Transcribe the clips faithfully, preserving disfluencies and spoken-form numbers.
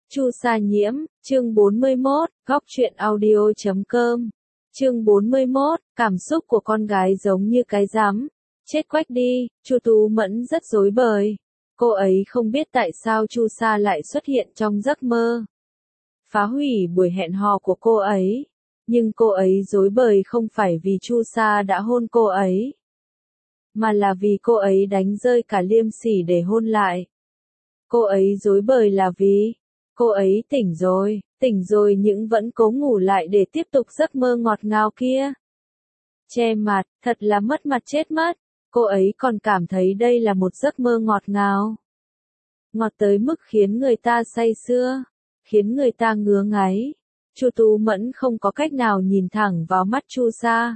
Chu Sa Nhiễm, chương bốn mươi mốt, góc truyện audio chấm com. Chương bốn mươi mốt, cảm xúc của con gái giống như cái rắm. Chết quách đi, Chu Tú Mẫn rất rối bời. Cô ấy không biết tại sao Chu Sa lại xuất hiện trong giấc mơ. Phá hủy buổi hẹn hò của cô ấy. Nhưng cô ấy rối bời không phải vì Chu Sa đã hôn cô ấy, mà là vì cô ấy đánh rơi cả liêm sỉ để hôn lại. Cô ấy rối bời là vì cô ấy tỉnh rồi, tỉnh rồi nhưng vẫn cố ngủ lại để tiếp tục giấc mơ ngọt ngào kia. Che mặt, thật là mất mặt chết mất. Cô ấy còn cảm thấy đây là một giấc mơ ngọt ngào. Ngọt tới mức khiến người ta say sưa, khiến người ta ngứa ngáy. Chu Tú Mẫn không có cách nào nhìn thẳng vào mắt Chu Sa.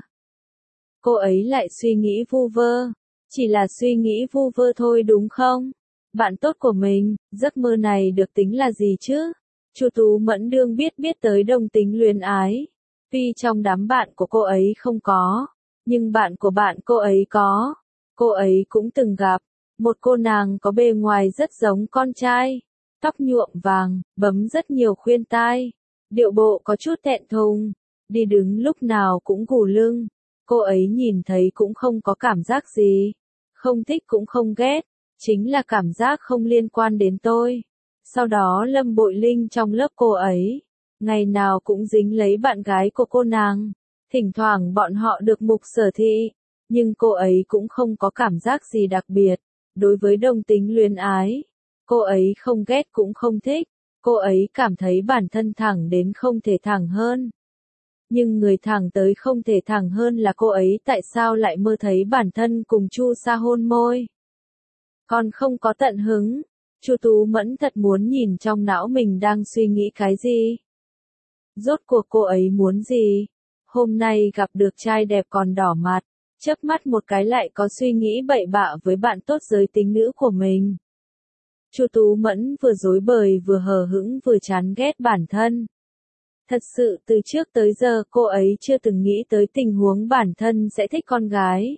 Cô ấy lại suy nghĩ vu vơ. Chỉ là suy nghĩ vu vơ thôi đúng không? Bạn tốt của mình, giấc mơ này được tính là gì chứ? Chu Tú Mẫn đương biết biết tới đồng tính luyến ái. Tuy trong đám bạn của cô ấy không có, nhưng bạn của bạn cô ấy có. Cô ấy cũng từng gặp một cô nàng có bề ngoài rất giống con trai, tóc nhuộm vàng, bấm rất nhiều khuyên tai, điệu bộ có chút thẹn thùng, đi đứng lúc nào cũng gù lưng. Cô ấy nhìn thấy cũng không có cảm giác gì, không thích cũng không ghét, chính là cảm giác không liên quan đến tôi. Sau đó Lâm Bội Linh trong lớp cô ấy, ngày nào cũng dính lấy bạn gái của cô nàng, thỉnh thoảng bọn họ được mục sở thị, nhưng cô ấy cũng không có cảm giác gì đặc biệt. Đối với đồng tính luyến ái, cô ấy không ghét cũng không thích, cô ấy cảm thấy bản thân thẳng đến không thể thẳng hơn. Nhưng người thẳng tới không thể thẳng hơn là cô ấy tại sao lại mơ thấy bản thân cùng Chu Sa hôn môi. Còn không có tận hứng, Chu Tú Mẫn thật muốn nhìn trong não mình đang suy nghĩ cái gì. Rốt cuộc cô ấy muốn gì? Hôm nay gặp được trai đẹp còn đỏ mặt, chớp mắt một cái lại có suy nghĩ bậy bạ với bạn tốt giới tính nữ của mình. Chu Tú Mẫn vừa rối bời vừa hờ hững vừa chán ghét bản thân. Thật sự từ trước tới giờ cô ấy chưa từng nghĩ tới tình huống bản thân sẽ thích con gái.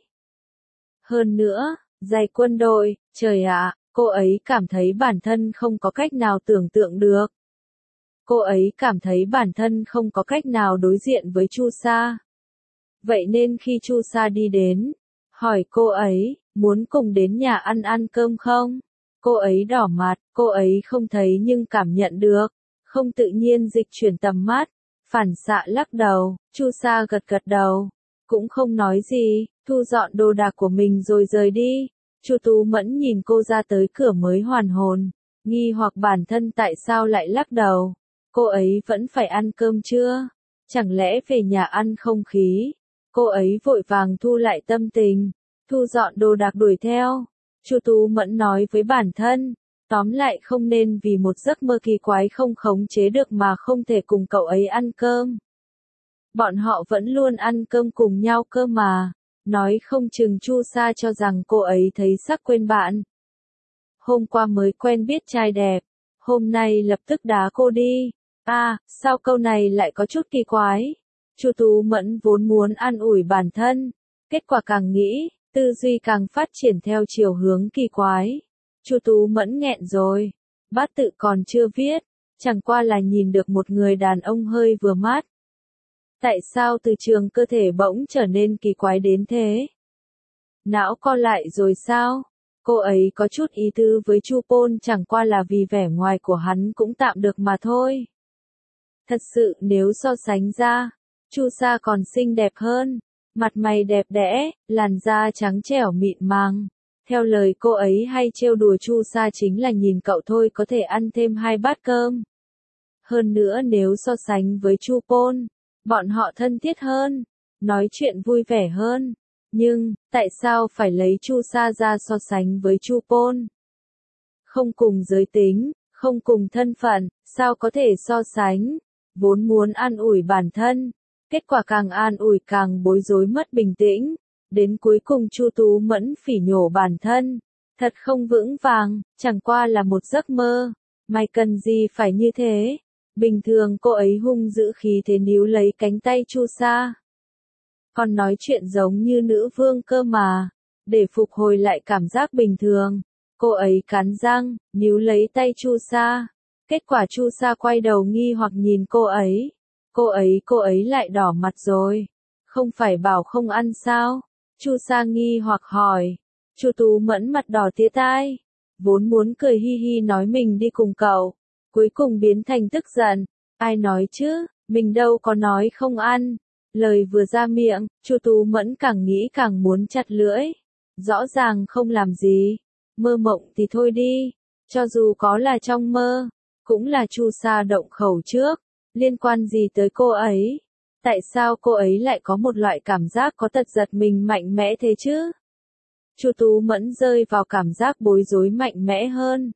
Hơn nữa, giày quân đội, trời ạ, cô ấy cảm thấy bản thân không có cách nào tưởng tượng được. Cô ấy cảm thấy bản thân không có cách nào đối diện với Chu Sa. Vậy nên khi Chu Sa đi đến, hỏi cô ấy, muốn cùng đến nhà ăn ăn cơm không? Cô ấy đỏ mặt, cô ấy không thấy nhưng cảm nhận được, không tự nhiên dịch chuyển tầm mắt, phản xạ lắc đầu. Chu Sa gật gật đầu, cũng không nói gì, thu dọn đồ đạc của mình rồi rời đi. Chu Tú Mẫn nhìn cô ra tới cửa mới hoàn hồn, nghi hoặc bản thân tại sao lại lắc đầu. Cô ấy vẫn phải ăn cơm chưa? Chẳng lẽ về nhà ăn không khí? Cô ấy vội vàng thu lại tâm tình, thu dọn đồ đạc đuổi theo. Chu Tú Mẫn nói với bản thân, tóm lại không nên vì một giấc mơ kỳ quái không khống chế được mà không thể cùng cậu ấy ăn cơm. Bọn họ vẫn luôn ăn cơm cùng nhau cơ mà, nói không chừng Chu Sa cho rằng cô ấy thấy sắc quên bạn. Hôm qua mới quen biết trai đẹp, hôm nay lập tức đá cô đi. À, sao câu này lại có chút kỳ quái? Chu Tú Mẫn vốn muốn an ủi bản thân, kết quả càng nghĩ, tư duy càng phát triển theo chiều hướng kỳ quái. Chu Tú Mẫn nghẹn rồi, bát tự còn chưa viết, chẳng qua là nhìn được một người đàn ông hơi vừa mắt. Tại sao từ trường cơ thể bỗng trở nên kỳ quái đến thế? Não co lại rồi sao? Cô ấy có chút ý tứ với Chu Pôn chẳng qua là vì vẻ ngoài của hắn cũng tạm được mà thôi. Thật sự nếu so sánh ra, Chu Sa còn xinh đẹp hơn, mặt mày đẹp đẽ, làn da trắng trẻo mịn màng. Theo lời cô ấy hay trêu đùa Chu Sa chính là nhìn cậu thôi có thể ăn thêm hai bát cơm. Hơn nữa nếu so sánh với Chu Pôn, bọn họ thân thiết hơn, nói chuyện vui vẻ hơn. Nhưng, tại sao phải lấy Chu Sa ra so sánh với Chu Pôn? Không cùng giới tính, không cùng thân phận, sao có thể so sánh? Vốn muốn an ủi bản thân, kết quả càng an ủi càng bối rối mất bình tĩnh. Đến cuối cùng Chu Tú Mẫn phỉ nhổ bản thân, thật không vững vàng, chẳng qua là một giấc mơ, mày cần gì phải như thế? Bình thường cô ấy hung dữ khí thế níu lấy cánh tay Chu Sa, còn nói chuyện giống như nữ vương cơ mà. Để phục hồi lại cảm giác bình thường, cô ấy cắn răng, níu lấy tay Chu Sa, Kết quả Chu Sa quay đầu nghi hoặc nhìn cô ấy. Cô ấy, cô ấy lại đỏ mặt rồi. Không phải bảo không ăn sao? Chu Sa nghi hoặc hỏi. Chu Tú Mẫn mặt đỏ tía tai. Vốn muốn cười hi hi nói mình đi cùng cậu. Cuối cùng biến thành tức giận. Ai nói chứ, mình đâu có nói không ăn. Lời vừa ra miệng, Chu Tú Mẫn càng nghĩ càng muốn chặt lưỡi. Rõ ràng không làm gì. Mơ mộng thì thôi đi. Cho dù có là trong mơ, cũng là Chu Sa động khẩu trước. Liên quan gì tới cô ấy? Tại sao cô ấy lại có một loại cảm giác có tật giật mình mạnh mẽ thế chứ? Chu Tú Mẫn rơi vào cảm giác bối rối mạnh mẽ hơn.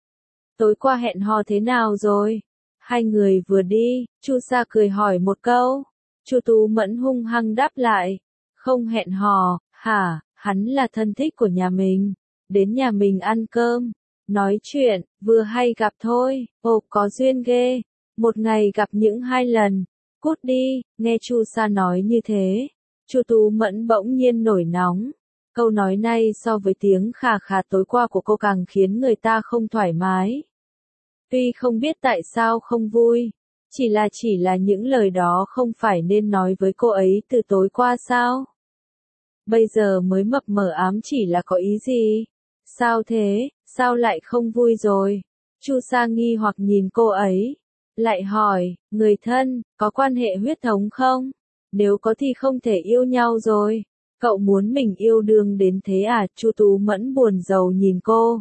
Tối qua hẹn hò thế nào rồi? Hai người vừa đi, Chu Sa cười hỏi một câu. Chu Tú Mẫn hung hăng đáp lại. Không hẹn hò, hả? Hắn là thân thích của nhà mình. Đến nhà mình ăn cơm. Nói chuyện, vừa hay gặp thôi. Ồ, có duyên ghê. Một ngày gặp những hai lần. Cút đi, nghe Chu Sa nói như thế. Chu Tú Mẫn bỗng nhiên nổi nóng. Câu nói này so với tiếng khà khà tối qua của cô càng khiến người ta không thoải mái. Tuy không biết tại sao không vui. Chỉ là chỉ là những lời đó không phải nên nói với cô ấy từ tối qua sao? Bây giờ mới mập mờ ám chỉ là có ý gì? Sao thế, sao lại không vui rồi? Chu Sa nghi hoặc nhìn cô ấy. Lại hỏi, người thân, có quan hệ huyết thống không? Nếu có thì không thể yêu nhau rồi. Cậu muốn mình yêu đương đến thế à? Chu Tú Mẫn buồn rầu nhìn cô.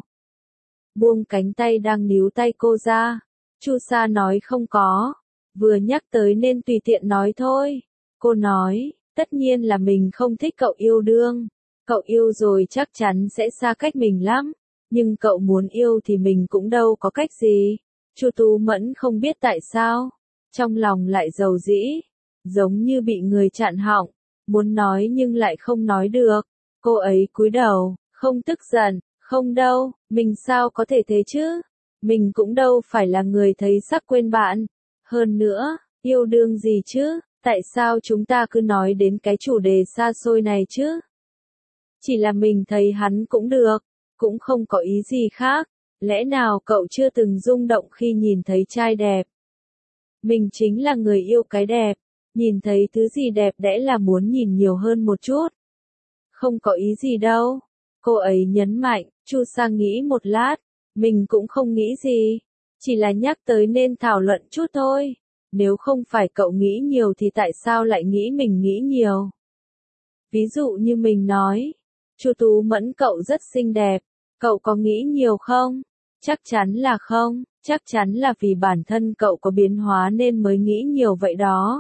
Buông cánh tay đang níu tay cô ra. Chu Sa nói không có. Vừa nhắc tới nên tùy tiện nói thôi. Cô nói, tất nhiên là mình không thích cậu yêu đương. Cậu yêu rồi chắc chắn sẽ xa cách mình lắm. Nhưng cậu muốn yêu thì mình cũng đâu có cách gì. Chu Tú Mẫn không biết tại sao. Trong lòng lại dầu dĩ. Giống như bị người chặn họng. Muốn nói nhưng lại không nói được. Cô ấy cúi đầu, không tức giận. Không đâu, mình sao có thể thế chứ? Mình cũng đâu phải là người thấy sắc quên bạn. Hơn nữa, yêu đương gì chứ? Tại sao chúng ta cứ nói đến cái chủ đề xa xôi này chứ? Chỉ là mình thấy hắn cũng được, cũng không có ý gì khác. Lẽ nào cậu chưa từng rung động khi nhìn thấy trai đẹp? Mình chính là người yêu cái đẹp. Nhìn thấy thứ gì đẹp đẽ là muốn nhìn nhiều hơn một chút. Không có ý gì đâu. Cô ấy nhấn mạnh. Chu Sa nghĩ một lát. Mình cũng không nghĩ gì. Chỉ là nhắc tới nên thảo luận chút thôi. Nếu không phải cậu nghĩ nhiều thì tại sao lại nghĩ mình nghĩ nhiều? Ví dụ như mình nói. Chu Tú Mẫn cậu rất xinh đẹp. Cậu có nghĩ nhiều không? Chắc chắn là không. Chắc chắn là vì bản thân cậu có biến hóa nên mới nghĩ nhiều vậy đó.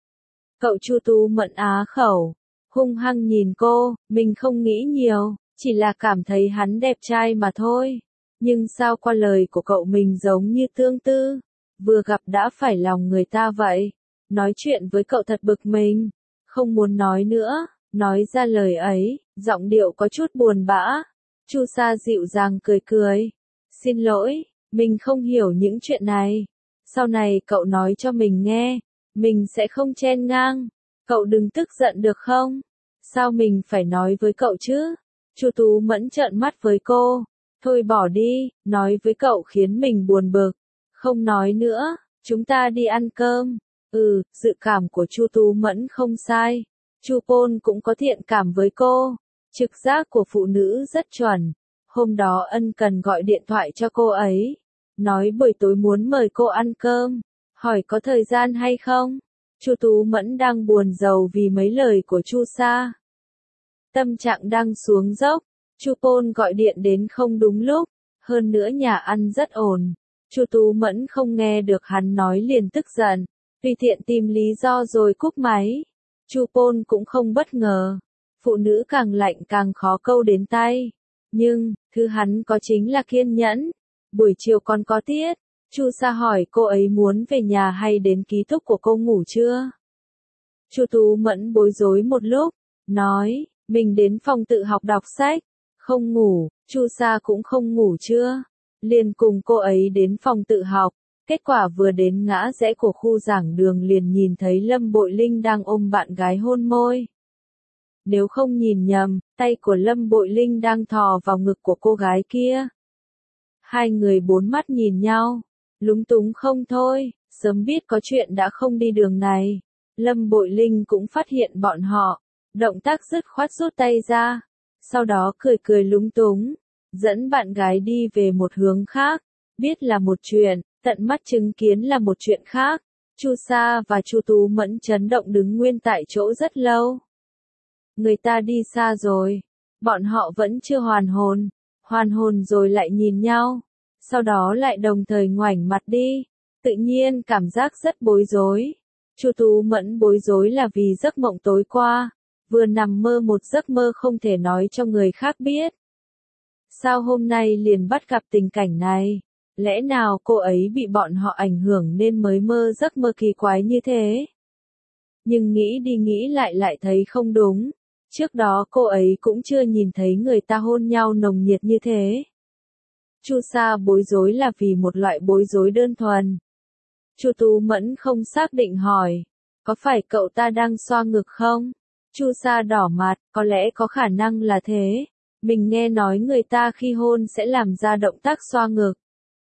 Cậu Chu Tú Mẫn á khẩu. Hung hăng nhìn cô. Mình không nghĩ nhiều. Chỉ là cảm thấy hắn đẹp trai mà thôi. Nhưng sao qua lời của cậu mình giống như tương tư. Vừa gặp đã phải lòng người ta vậy. Nói chuyện với cậu thật bực mình. Không muốn nói nữa. Nói ra lời ấy, giọng điệu có chút buồn bã. Chu Sa dịu dàng cười cười. Xin lỗi, mình không hiểu những chuyện này. Sau này cậu nói cho mình nghe. Mình sẽ không chen ngang. Cậu đừng tức giận được không? Sao mình phải nói với cậu chứ? Chu Tú Mẫn trợn mắt với cô. Thôi bỏ đi, nói với cậu khiến mình buồn bực. Không nói nữa, chúng ta đi ăn cơm. Ừ, dự cảm của Chu Tú Mẫn không sai. Chu Pôn cũng có thiện cảm với cô. Trực giác của phụ nữ rất chuẩn. Hôm đó ân cần gọi điện thoại cho cô ấy. Nói buổi tối muốn mời cô ăn cơm. Hỏi có thời gian hay không? Chu Tú Mẫn đang buồn rầu vì mấy lời của Chu Sa. Tâm trạng đang xuống dốc. Chu Pôn gọi điện đến không đúng lúc. Hơn nữa nhà ăn rất ồn. Chu Tú Mẫn không nghe được hắn nói liền tức giận. Tùy tiện tìm lý do rồi cúp máy. Chu Pôn cũng không bất ngờ. Phụ nữ càng lạnh càng khó câu đến tay. Nhưng, thứ hắn có chính là kiên nhẫn. Buổi chiều còn có tiết. Chu Sa hỏi cô ấy muốn về nhà hay đến ký túc của cô ngủ chưa? Chu Tú Mẫn bối rối một lúc. Nói, mình đến phòng tự học đọc sách. Không ngủ, Chu Sa cũng không ngủ chưa? Liền cùng cô ấy đến phòng tự học. Kết quả vừa đến ngã rẽ của khu giảng đường liền nhìn thấy Lâm Bội Linh đang ôm bạn gái hôn môi. Nếu không nhìn nhầm, tay của Lâm Bội Linh đang thò vào ngực của cô gái kia. Hai người bốn mắt nhìn nhau. Lúng túng không thôi, sớm biết có chuyện đã không đi đường này. Lâm Bội Linh cũng phát hiện bọn họ, động tác dứt khoát rút tay ra, sau đó cười cười lúng túng, dẫn bạn gái đi về một hướng khác, biết là một chuyện, tận mắt chứng kiến là một chuyện khác. Chu Sa và Chu Tú Mẫn chấn động đứng nguyên tại chỗ rất lâu. Người ta đi xa rồi, bọn họ vẫn chưa hoàn hồn, hoàn hồn rồi lại nhìn nhau, sau đó lại đồng thời ngoảnh mặt đi, tự nhiên cảm giác rất bối rối. Chu Tú Mẫn bối rối là vì giấc mộng tối qua, vừa nằm mơ một giấc mơ không thể nói cho người khác biết. Sao hôm nay liền bắt gặp tình cảnh này? Lẽ nào cô ấy bị bọn họ ảnh hưởng nên mới mơ giấc mơ kỳ quái như thế? Nhưng nghĩ đi nghĩ lại lại thấy không đúng. Trước đó cô ấy cũng chưa nhìn thấy người ta hôn nhau nồng nhiệt như thế. Chu Sa bối rối là vì một loại bối rối đơn thuần. Chu Tú Mẫn không xác định hỏi, có phải cậu ta đang xoa ngực không? Chu Sa đỏ mặt, có lẽ có khả năng là thế. Mình nghe nói người ta khi hôn sẽ làm ra động tác xoa ngực.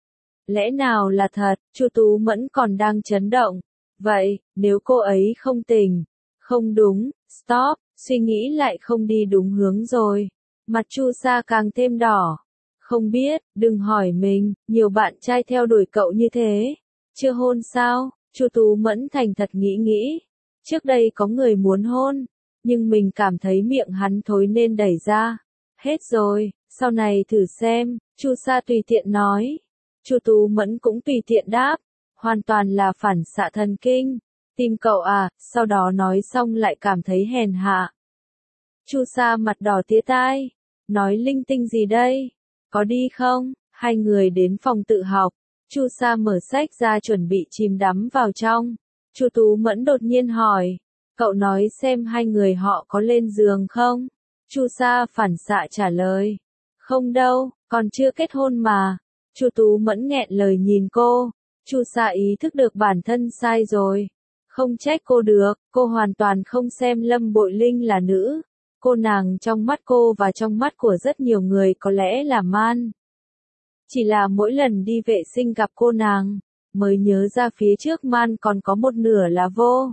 Lẽ nào là thật? Chu Tú Mẫn còn đang chấn động. Vậy, nếu cô ấy không tỉnh, không đúng, stop, suy nghĩ lại không đi đúng hướng rồi. Mặt Chu Sa càng thêm đỏ. Không biết, đừng hỏi mình, nhiều bạn trai theo đuổi cậu như thế. Chưa hôn sao? Chu Tú Mẫn thành thật nghĩ nghĩ. Trước đây có người muốn hôn, nhưng mình cảm thấy miệng hắn thối nên đẩy ra. Hết rồi, sau này thử xem, Chu Sa tùy tiện nói. Chu Tú Mẫn cũng tùy tiện đáp, hoàn toàn là phản xạ thần kinh. Tìm cậu à, sau đó nói xong lại cảm thấy hèn hạ. Chu Sa mặt đỏ tía tai, nói linh tinh gì đây? Có đi không? Hai người đến phòng tự học. Chu Sa mở sách ra chuẩn bị chìm đắm vào trong. Chu Tú Mẫn đột nhiên hỏi, cậu nói xem hai người họ có lên giường không? Chu Sa phản xạ trả lời, không đâu, còn chưa kết hôn mà. Chu Tú Mẫn nghẹn lời nhìn cô. Chu Sa ý thức được bản thân sai rồi. Không trách cô được, cô hoàn toàn không xem Lâm Bội Linh là nữ. Cô nàng trong mắt cô và trong mắt của rất nhiều người có lẽ là man. Chỉ là mỗi lần đi vệ sinh gặp cô nàng, mới nhớ ra phía trước man còn có một nửa là vô.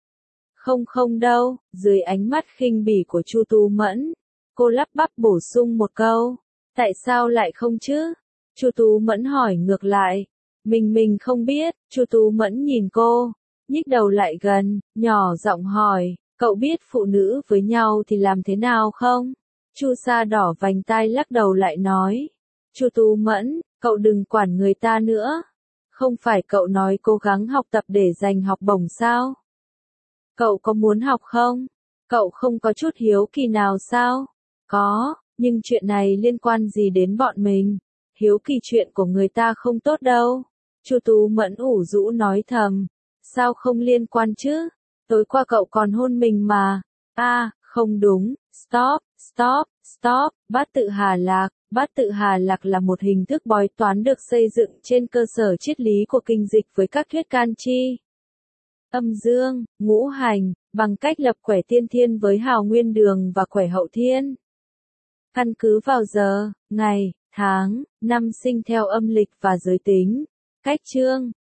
Không không đâu, dưới ánh mắt khinh bỉ của Chu Tú Mẫn, cô lắp bắp bổ sung một câu, tại sao lại không chứ? Chu Tú Mẫn hỏi ngược lại, mình mình không biết. Chu Tú Mẫn nhìn cô, nhích đầu lại gần, nhỏ giọng hỏi, cậu biết phụ nữ với nhau thì làm thế nào không? Chu Sa đỏ vành tai lắc đầu lại nói, Chu Tú Mẫn, cậu đừng quản người ta nữa. Không phải cậu nói cố gắng học tập để giành học bổng sao? Cậu có muốn học không? Cậu không có chút hiếu kỳ nào sao? Có, nhưng chuyện này liên quan gì đến bọn mình? Hiếu kỳ chuyện của người ta không tốt đâu. Chu Tú Mẫn ủ rũ nói thầm. Sao không liên quan chứ? Tối qua cậu còn hôn mình mà. A, à, không đúng. Stop, stop, stop. Bát tự Hà Lạc. Bát tự Hà Lạc là một hình thức bói toán được xây dựng trên cơ sở triết lý của kinh dịch với các thuyết can chi, âm dương, ngũ hành, bằng cách lập quẻ tiên thiên với hào nguyên đường và quẻ hậu thiên. Căn cứ vào giờ, ngày, tháng, năm sinh theo âm lịch và giới tính. Cách chương